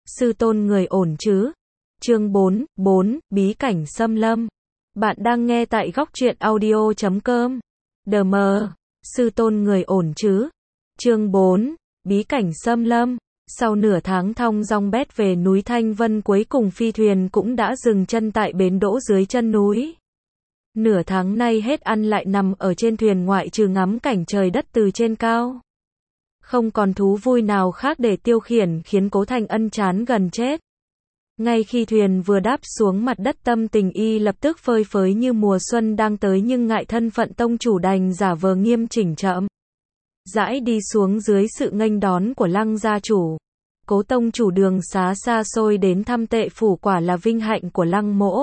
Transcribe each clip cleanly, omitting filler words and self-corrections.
Sư tôn người ổn chứ? Chương 4, Bí cảnh xâm lâm. Bạn đang nghe tại góc truyện audio.com. DM, sư tôn người ổn chứ? Chương 4, Bí cảnh xâm lâm. Sau nửa tháng thong dong bét về núi Thanh Vân, cuối cùng phi thuyền cũng đã dừng chân tại bến đỗ dưới chân núi. Nửa tháng nay hết ăn lại nằm ở trên thuyền, ngoại trừ ngắm cảnh trời đất từ trên cao. Không còn thú vui nào khác để tiêu khiển, khiến Cố Thành Ân chán gần chết. Ngay khi thuyền vừa đáp xuống mặt đất, tâm tình y lập tức phơi phới như mùa xuân đang tới, nhưng ngại thân phận tông chủ đành giả vờ nghiêm chỉnh chậm rãi đi xuống dưới sự nghênh đón của Lăng gia chủ. Cố tông chủ đường xá xa xôi đến thăm Tệ phủ, quả là vinh hạnh của Lăng mỗ.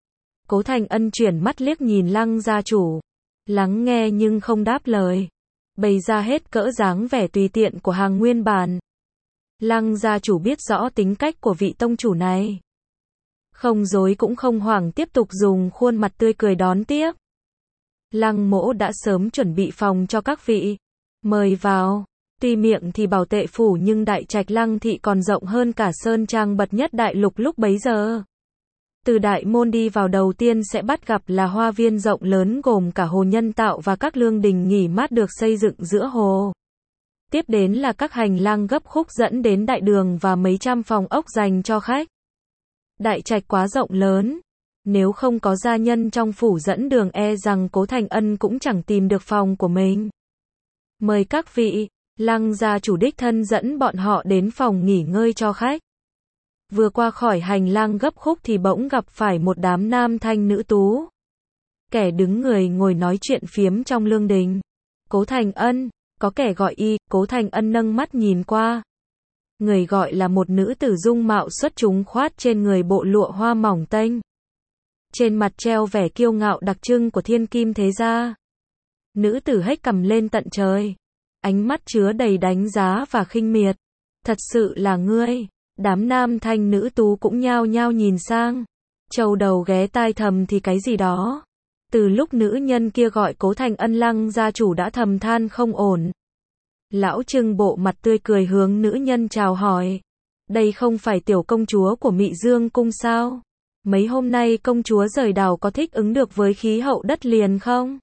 Cố Thành Ân chuyển mắt liếc nhìn Lăng gia chủ, lắng nghe nhưng không đáp lời, bày ra hết cỡ dáng vẻ tùy tiện của hàng nguyên bản. Lăng gia chủ biết rõ tính cách của vị tông chủ này, không dối cũng không hoảng, tiếp tục dùng khuôn mặt tươi cười đón tiếp. Lăng mỗ đã sớm chuẩn bị phòng cho các vị, mời vào. Tuy miệng thì bảo Tệ phủ, nhưng đại trạch Lăng thị còn rộng hơn cả sơn trang bậc nhất đại lục lúc bấy giờ. Từ đại môn đi vào, đầu tiên sẽ bắt gặp là hoa viên rộng lớn gồm cả hồ nhân tạo và các lương đình nghỉ mát được xây dựng giữa hồ. Tiếp đến là các hành lang gấp khúc dẫn đến đại đường và mấy trăm phòng ốc dành cho khách. Đại trạch quá rộng lớn, nếu không có gia nhân trong phủ dẫn đường, e rằng Cố Thành Ân cũng chẳng tìm được phòng của mình. Mời các vị. Lăng gia chủ đích thân dẫn bọn họ đến phòng nghỉ ngơi cho khách. Vừa qua khỏi hành lang gấp khúc thì bỗng gặp phải một đám nam thanh nữ tú, kẻ đứng người ngồi nói chuyện phiếm trong lương đình. Cố Thành Ân, có kẻ gọi y. Cố Thành Ân nâng mắt nhìn qua. Người gọi là một nữ tử dung mạo xuất chúng, khoát trên người bộ lụa hoa mỏng tênh, trên mặt treo vẻ kiêu ngạo đặc trưng của thiên kim thế gia. Nữ tử hếch cằm lên tận trời, ánh mắt chứa đầy đánh giá và khinh miệt. Thật sự là ngươi. Đám nam thanh nữ tú cũng nhao nhao nhìn sang, trâu đầu ghé tai thầm thì cái gì đó. Từ lúc nữ nhân kia gọi Cố Thành Ân, Lăng gia chủ đã thầm than không ổn. Lão trưng bộ mặt tươi cười hướng nữ nhân chào hỏi. Đây không phải tiểu công chúa của Mị Dương cung sao? Mấy hôm nay công chúa rời đảo có thích ứng được với khí hậu đất liền không?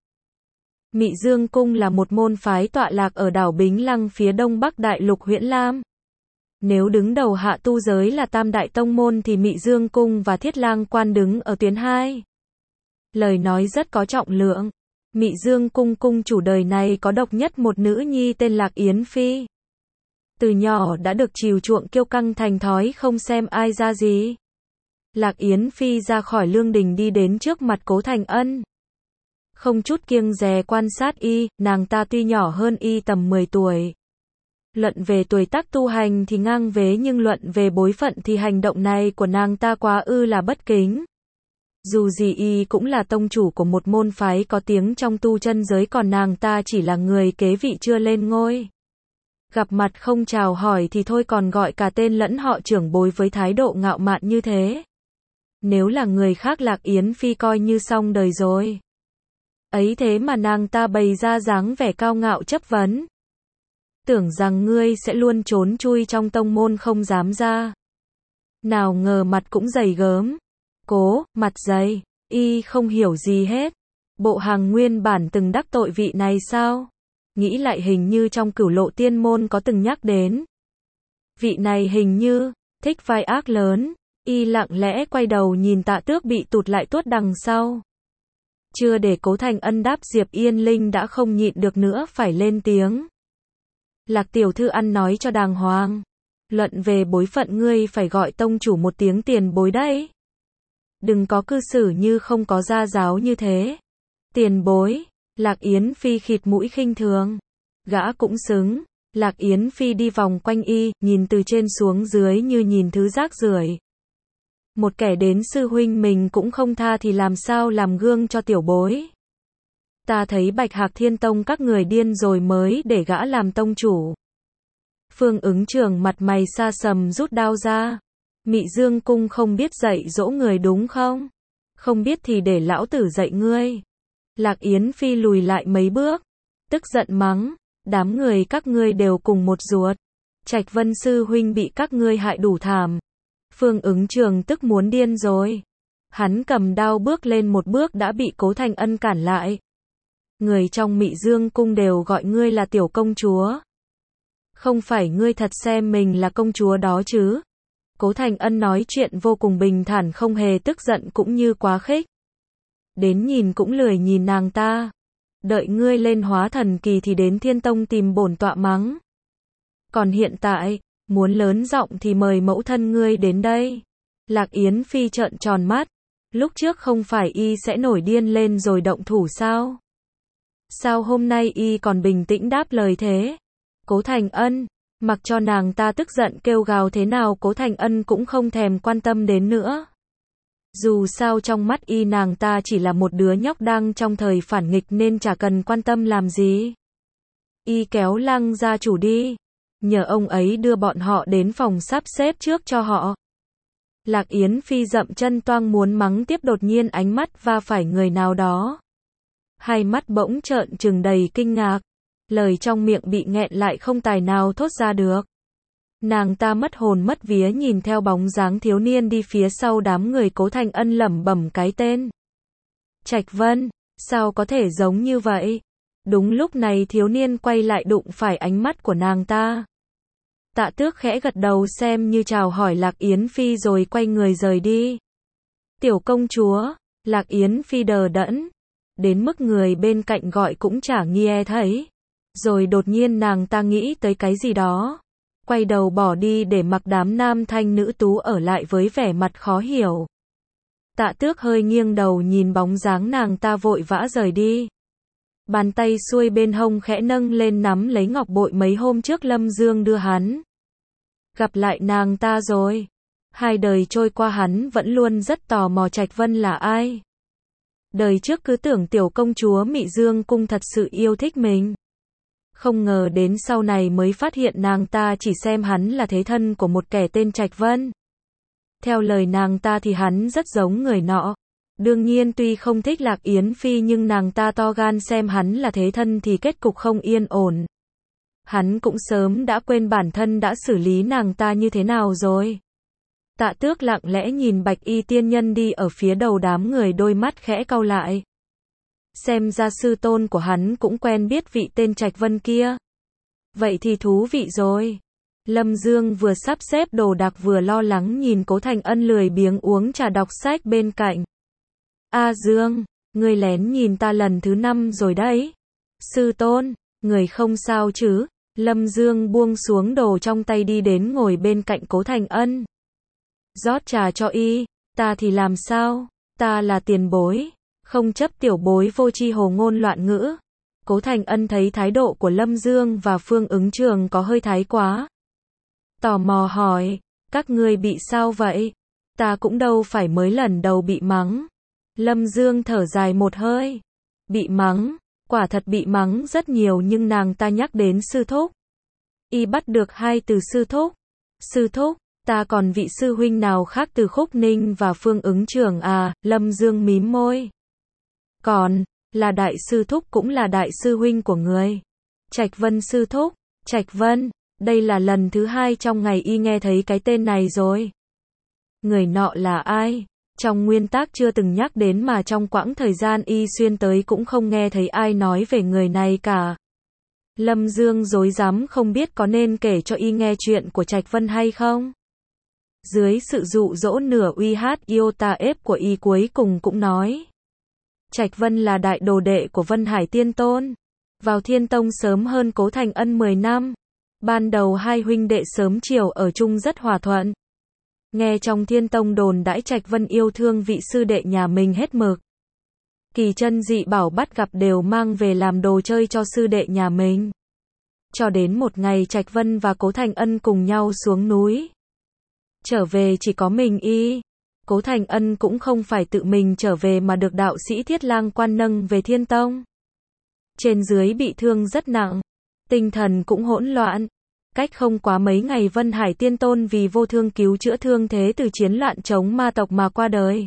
Mị Dương cung là một môn phái tọa lạc ở đảo Bính Lăng phía đông bắc đại lục Huyễn Lam. Nếu đứng đầu hạ tu giới là tam đại tông môn thì Mị Dương cung và Thiết Lang quan đứng ở tuyến 2. Lời nói rất có trọng lượng. Mị Dương cung cung chủ đời này có độc nhất một nữ nhi tên Lạc Yến Phi. Từ nhỏ đã được chiều chuộng, kiêu căng thành thói, không xem ai ra gì. Lạc Yến Phi ra khỏi lương đình đi đến trước mặt Cố Thành Ân, không chút kiêng dè quan sát y. Nàng ta tuy nhỏ hơn y tầm 10 tuổi. Luận về tuổi tác tu hành thì ngang vế, nhưng luận về bối phận thì hành động này của nàng ta quá ư là bất kính. Dù gì y cũng là tông chủ của một môn phái có tiếng trong tu chân giới, còn nàng ta chỉ là người kế vị chưa lên ngôi. Gặp mặt không chào hỏi thì thôi, còn gọi cả tên lẫn họ trưởng bối với thái độ ngạo mạn như thế. Nếu là người khác, Lạc Yến Phi coi như xong đời rồi. Ấy thế mà nàng ta bày ra dáng vẻ cao ngạo chất vấn. Tưởng rằng ngươi sẽ luôn trốn chui trong tông môn không dám ra. Nào ngờ mặt cũng dày gớm. Cố, mặt dày, y không hiểu gì hết. Bộ hàng nguyên bản từng đắc tội vị này sao? Nghĩ lại hình như trong Cửu Lộ Tiên môn có từng nhắc đến. Vị này hình như thích vai ác lớn. Y lặng lẽ quay đầu nhìn Tạ Tước bị tụt lại tuốt đằng sau. Chưa để Cố Thành Ân đáp, Diệp Yên Linh đã không nhịn được nữa phải lên tiếng. Lạc tiểu thư ăn nói cho đàng hoàng. Luận về bối phận, ngươi phải gọi tông chủ một tiếng tiền bối đấy. Đừng có cư xử như không có gia giáo như thế. Tiền bối. Lạc Yến Phi khịt mũi khinh thường. Gã cũng xứng. Lạc Yến Phi đi vòng quanh y, nhìn từ trên xuống dưới như nhìn thứ rác rưởi. Một kẻ đến sư huynh mình cũng không tha thì làm sao làm gương cho tiểu bối. Ta thấy Bạch Hạc Thiên Tông các người điên rồi mới để gã làm tông chủ. Phương Ứng Trường mặt mày xa sầm rút đao ra. Mị Dương cung không biết dạy dỗ người đúng không? Không biết thì để lão tử dạy ngươi. Lạc Yến Phi lùi lại mấy bước, tức giận mắng, đám người các ngươi đều cùng một ruột. Trạch Vân sư huynh bị các ngươi hại đủ thảm, Phương Ứng Trường tức muốn điên rồi. Hắn cầm đao bước lên một bước đã bị Cố Thành Ân cản lại. Người trong Mị Dương cung đều gọi ngươi là tiểu công chúa. Không phải ngươi thật xem mình là công chúa đó chứ? Cố Thành Ân nói chuyện vô cùng bình thản, không hề tức giận cũng như quá khích. Đến nhìn cũng lười nhìn nàng ta. Đợi ngươi lên hóa thần kỳ thì đến Thiên Tông tìm bổn tọa mắng. Còn hiện tại, muốn lớn giọng thì mời mẫu thân ngươi đến đây. Lạc Yến Phi trợn tròn mắt. Lúc trước không phải y sẽ nổi điên lên rồi động thủ sao? Sao hôm nay y còn bình tĩnh đáp lời thế? Cố Thành Ân, mặc cho nàng ta tức giận kêu gào thế nào Cố Thành Ân cũng không thèm quan tâm đến nữa. Dù sao trong mắt y nàng ta chỉ là một đứa nhóc đang trong thời phản nghịch nên chả cần quan tâm làm gì. Y kéo Lăng gia chủ đi. Nhờ ông ấy đưa bọn họ đến phòng sắp xếp trước cho họ. Lạc Yến Phi dậm chân toang muốn mắng tiếp, đột nhiên ánh mắt va phải người nào đó. Hai mắt bỗng trợn trừng đầy kinh ngạc. Lời trong miệng bị nghẹn lại không tài nào thốt ra được. Nàng ta mất hồn mất vía nhìn theo bóng dáng thiếu niên đi phía sau đám người Cố Thành Ân lẩm bẩm cái tên. Trạch Vân, sao có thể giống như vậy? Đúng lúc này thiếu niên quay lại đụng phải ánh mắt của nàng ta. Tạ Tước khẽ gật đầu xem như chào hỏi Lạc Yến Phi rồi quay người rời đi. Tiểu công chúa, Lạc Yến Phi đờ đẫn. Đến mức người bên cạnh gọi cũng chả nghe thấy. Rồi đột nhiên nàng ta nghĩ tới cái gì đó. Quay đầu bỏ đi để mặc đám nam thanh nữ tú ở lại với vẻ mặt khó hiểu. Tạ Tước hơi nghiêng đầu nhìn bóng dáng nàng ta vội vã rời đi. Bàn tay xuôi bên hông khẽ nâng lên nắm lấy ngọc bội mấy hôm trước Lâm Dương đưa hắn. Gặp lại nàng ta rồi. Hai đời trôi qua hắn vẫn luôn rất tò mò Trạch Vân là ai. Đời trước cứ tưởng tiểu công chúa Mị Dương cung thật sự yêu thích mình. Không ngờ đến sau này mới phát hiện nàng ta chỉ xem hắn là thế thân của một kẻ tên Trạch Vân. Theo lời nàng ta thì hắn rất giống người nọ. Đương nhiên tuy không thích Lạc Yến Phi nhưng nàng ta to gan xem hắn là thế thân thì kết cục không yên ổn. Hắn cũng sớm đã quên bản thân đã xử lý nàng ta như thế nào rồi. Tạ Tước lặng lẽ nhìn Bạch Y tiên nhân đi ở phía đầu đám người, đôi mắt khẽ cau lại. Xem ra sư tôn của hắn cũng quen biết vị tên Trạch Vân kia. Vậy thì thú vị rồi. Lâm Dương vừa sắp xếp đồ đạc vừa lo lắng nhìn Cố Thành Ân lười biếng uống trà đọc sách bên cạnh. A Dương, ngươi lén nhìn ta lần thứ 5 rồi đấy. Sư tôn, người không sao chứ? Lâm Dương buông xuống đồ trong tay đi đến ngồi bên cạnh Cố Thành Ân. Rót trà cho y, ta thì làm sao? Ta là tiền bối, không chấp tiểu bối vô tri hồ ngôn loạn ngữ. Cố Thành Ân thấy thái độ của Lâm Dương và Phương Ứng Trường có hơi thái quá. Tò mò hỏi, các ngươi bị sao vậy? Ta cũng đâu phải mới lần đầu bị mắng. Lâm Dương thở dài một hơi. Bị mắng, quả thật bị mắng rất nhiều nhưng nàng ta nhắc đến sư thúc. Y bắt được hai từ sư thúc. Sư thúc, ta còn vị sư huynh nào khác từ Khúc Ninh và Phương Ứng Trường à? Lâm Dương mím môi. Còn, là đại sư thúc cũng là đại sư huynh của người. Trạch Vân sư thúc, Trạch Vân, đây là lần thứ 2 trong ngày y nghe thấy cái tên này rồi. Người nọ là ai? Trong nguyên tác chưa từng nhắc đến mà trong quãng thời gian y xuyên tới cũng không nghe thấy ai nói về người này cả. Lâm Dương rối rắm không biết có nên kể cho y nghe chuyện của Trạch Vân hay không. Dưới sự dụ dỗ nửa uy hát yêu ta ép của y cuối cùng cũng nói. Trạch Vân là đại đồ đệ của Vân Hải Tiên Tôn. Vào Thiên Tông sớm hơn Cố Thành Ân 10 năm. Ban đầu hai huynh đệ sớm chiều ở chung rất hòa thuận. Nghe trong Thiên Tông đồn đãi Trạch Vân yêu thương vị sư đệ nhà mình hết mực. Kỳ chân dị bảo bắt gặp đều mang về làm đồ chơi cho sư đệ nhà mình. Cho đến một ngày Trạch Vân và Cố Thành Ân cùng nhau xuống núi. Trở về chỉ có mình y. Cố Thành Ân cũng không phải tự mình trở về mà được đạo sĩ Thiết Lang Quan nâng về Thiên Tông. Trên dưới bị thương rất nặng. Tinh thần cũng hỗn loạn. Cách không quá mấy ngày Vân Hải Tiên Tôn vì vô thương cứu chữa thương thế từ chiến loạn chống ma tộc mà qua đời.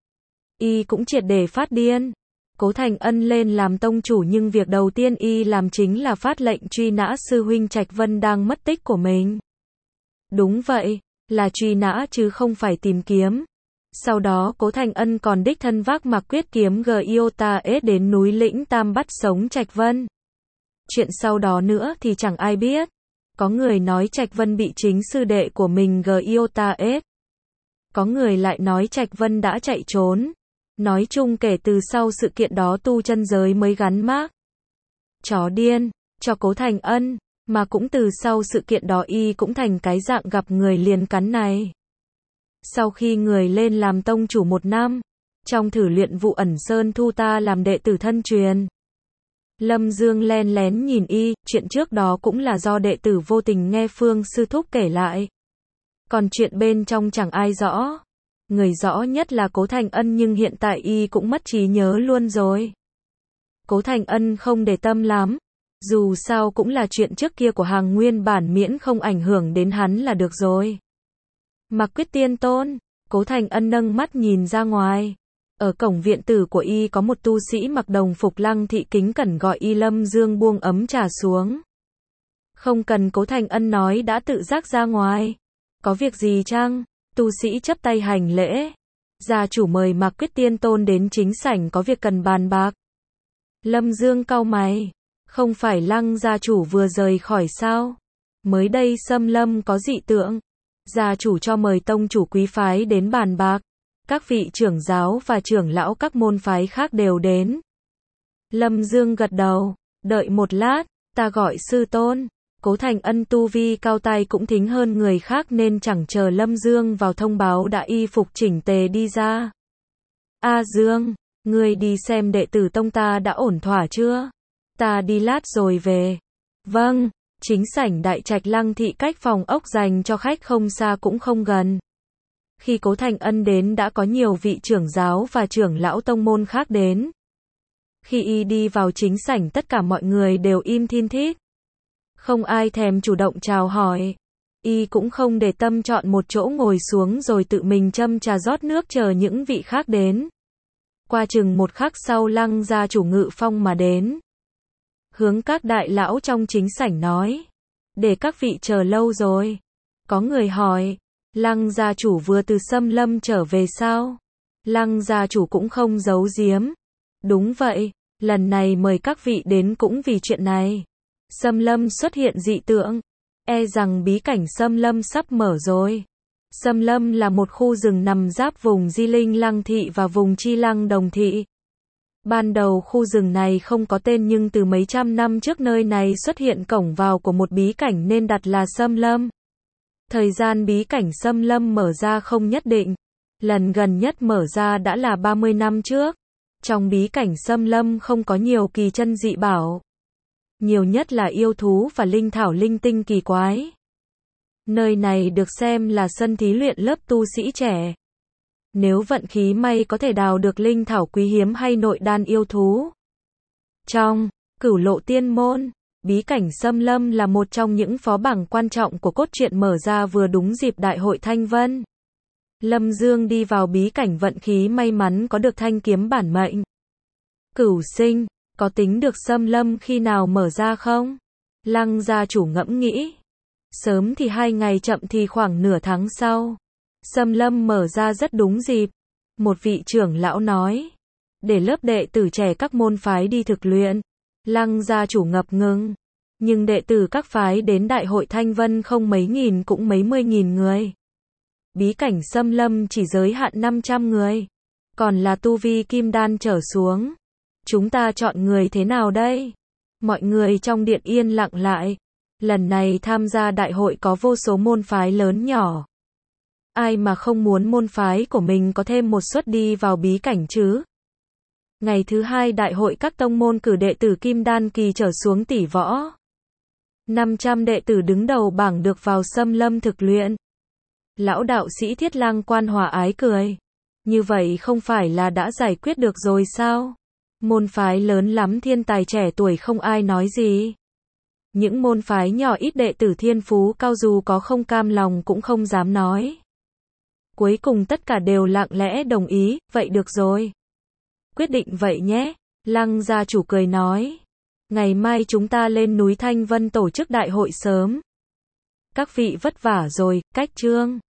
Y cũng triệt để phát điên. Cố Thành Ân lên làm tông chủ nhưng việc đầu tiên y làm chính là phát lệnh truy nã sư huynh Trạch Vân đang mất tích của mình. Đúng vậy, là truy nã chứ không phải tìm kiếm. Sau đó Cố Thành Ân còn đích thân vác Mạc Quyết kiếm Giota S đến núi Lĩnh Tam bắt sống Trạch Vân. Chuyện sau đó nữa thì chẳng ai biết. Có người nói Trạch Vân bị chính sư đệ của mình Giota S. Có người lại nói Trạch Vân đã chạy trốn. Nói chung kể từ sau sự kiện đó tu chân giới mới gắn mác chó điên cho Cố Thành Ân, mà cũng từ sau sự kiện đó y cũng thành cái dạng gặp người liền cắn này. Sau khi người lên làm tông chủ 1 năm, trong thử luyện vụ ẩn sơn thu ta làm đệ tử thân truyền. Lâm Dương len lén nhìn y, chuyện trước đó cũng là do đệ tử vô tình nghe Phương sư thúc kể lại. Còn chuyện bên trong chẳng ai rõ. Người rõ nhất là Cố Thành Ân nhưng hiện tại y cũng mất trí nhớ luôn rồi. Cố Thành Ân không để tâm lắm. Dù sao cũng là chuyện trước kia của hàng nguyên bản, miễn không ảnh hưởng đến hắn là được rồi. Mạc Quyết tiên tôn, Cố Thành Ân nâng mắt nhìn ra ngoài. Ở cổng viện tử của y có một tu sĩ mặc đồng phục Lăng Thị kính cẩn gọi y. Lâm Dương buông ấm trà xuống. Không cần Cố Thành Ân nói đã tự giác ra ngoài. Có việc gì chăng? Tu sĩ chắp tay hành lễ. Gia chủ mời Mạc Quyết tiên tôn đến chính sảnh có việc cần bàn bạc. Lâm Dương cau mày. Không phải Lăng gia chủ vừa rời khỏi sao? Mới đây Sâm Lâm có dị tượng. Gia chủ cho mời tông chủ quý phái đến bàn bạc. Các vị trưởng giáo và trưởng lão các môn phái khác đều đến. Lâm Dương gật đầu. Đợi một lát, ta gọi sư tôn. Cố Thành Ân tu vi cao tay cũng thính hơn người khác nên chẳng chờ Lâm Dương vào thông báo đã y phục chỉnh tề đi ra. A Dương, ngươi đi xem đệ tử tông ta đã ổn thỏa chưa? Ta đi lát rồi về. Vâng, chính sảnh đại trạch Lăng Thị cách phòng ốc dành cho khách không xa cũng không gần. Khi Cố Thành Ân đến đã có nhiều vị trưởng giáo và trưởng lão tông môn khác đến. Khi y đi vào chính sảnh tất cả mọi người đều im thin thít. Không ai thèm chủ động chào hỏi. Y cũng không để tâm chọn một chỗ ngồi xuống rồi tự mình châm trà rót nước chờ những vị khác đến. Qua chừng một khắc sau Lăng gia chủ ngự phong mà đến. Hướng các đại lão trong chính sảnh nói. Để các vị chờ lâu rồi. Có người hỏi. Lăng gia chủ vừa từ Sâm Lâm trở về sao? Lăng gia chủ cũng không giấu giếm. Đúng vậy, lần này mời các vị đến cũng vì chuyện này. Sâm Lâm xuất hiện dị tượng. E rằng bí cảnh Sâm Lâm sắp mở rồi. Sâm Lâm là một khu rừng nằm giáp vùng Di Linh Lăng Thị và vùng Chi Lăng Đồng Thị. Ban đầu khu rừng này không có tên nhưng từ mấy trăm năm trước nơi này xuất hiện cổng vào của một bí cảnh nên đặt là Sâm Lâm. Thời gian bí cảnh Sâm Lâm mở ra không nhất định. Lần gần nhất mở ra đã là 30 năm trước. Trong bí cảnh Sâm Lâm không có nhiều kỳ chân dị bảo. Nhiều nhất là yêu thú và linh thảo linh tinh kỳ quái. Nơi này được xem là sân thí luyện lớp tu sĩ trẻ. Nếu vận khí may có thể đào được linh thảo quý hiếm hay nội đan yêu thú. Trong Cửu Lộ Tiên Môn, bí cảnh Sâm Lâm là một trong những phó bảng quan trọng của cốt truyện mở ra vừa đúng dịp Đại hội Thanh Vân. Lâm Dương đi vào bí cảnh vận khí may mắn có được thanh kiếm bản mệnh. Cửu sinh, có tính được Sâm Lâm khi nào mở ra không? Lăng gia chủ ngẫm nghĩ. Sớm thì 2 ngày, chậm thì khoảng nửa tháng sau. Sâm Lâm mở ra rất đúng dịp. Một vị trưởng lão nói. Để lớp đệ tử trẻ các môn phái đi thực luyện. Lăng gia chủ ngập ngừng. Nhưng đệ tử các phái đến Đại hội Thanh Vân không mấy nghìn cũng mấy mươi nghìn người. Bí cảnh Sâm Lâm chỉ giới hạn 500 người. Còn là tu vi kim đan trở xuống. Chúng ta chọn người thế nào đây? Mọi người trong điện yên lặng lại. Lần này tham gia đại hội có vô số môn phái lớn nhỏ. Ai mà không muốn môn phái của mình có thêm một suất đi vào bí cảnh chứ? Ngày thứ 2 đại hội các tông môn cử đệ tử kim đan kỳ trở xuống tỷ võ. 500 đệ tử đứng đầu bảng được vào Sâm Lâm thực luyện. Lão đạo sĩ Thiết Lang Quan hòa ái cười. Như vậy không phải là đã giải quyết được rồi sao? Môn phái lớn lắm thiên tài trẻ tuổi không ai nói gì. Những môn phái nhỏ ít đệ tử thiên phú cao dù có không cam lòng cũng không dám nói. Cuối cùng tất cả đều lặng lẽ đồng ý, vậy được rồi. Quyết định vậy nhé, Lăng gia chủ cười nói. Ngày mai chúng ta lên núi Thanh Vân tổ chức đại hội sớm. Các vị vất vả rồi, cách chương.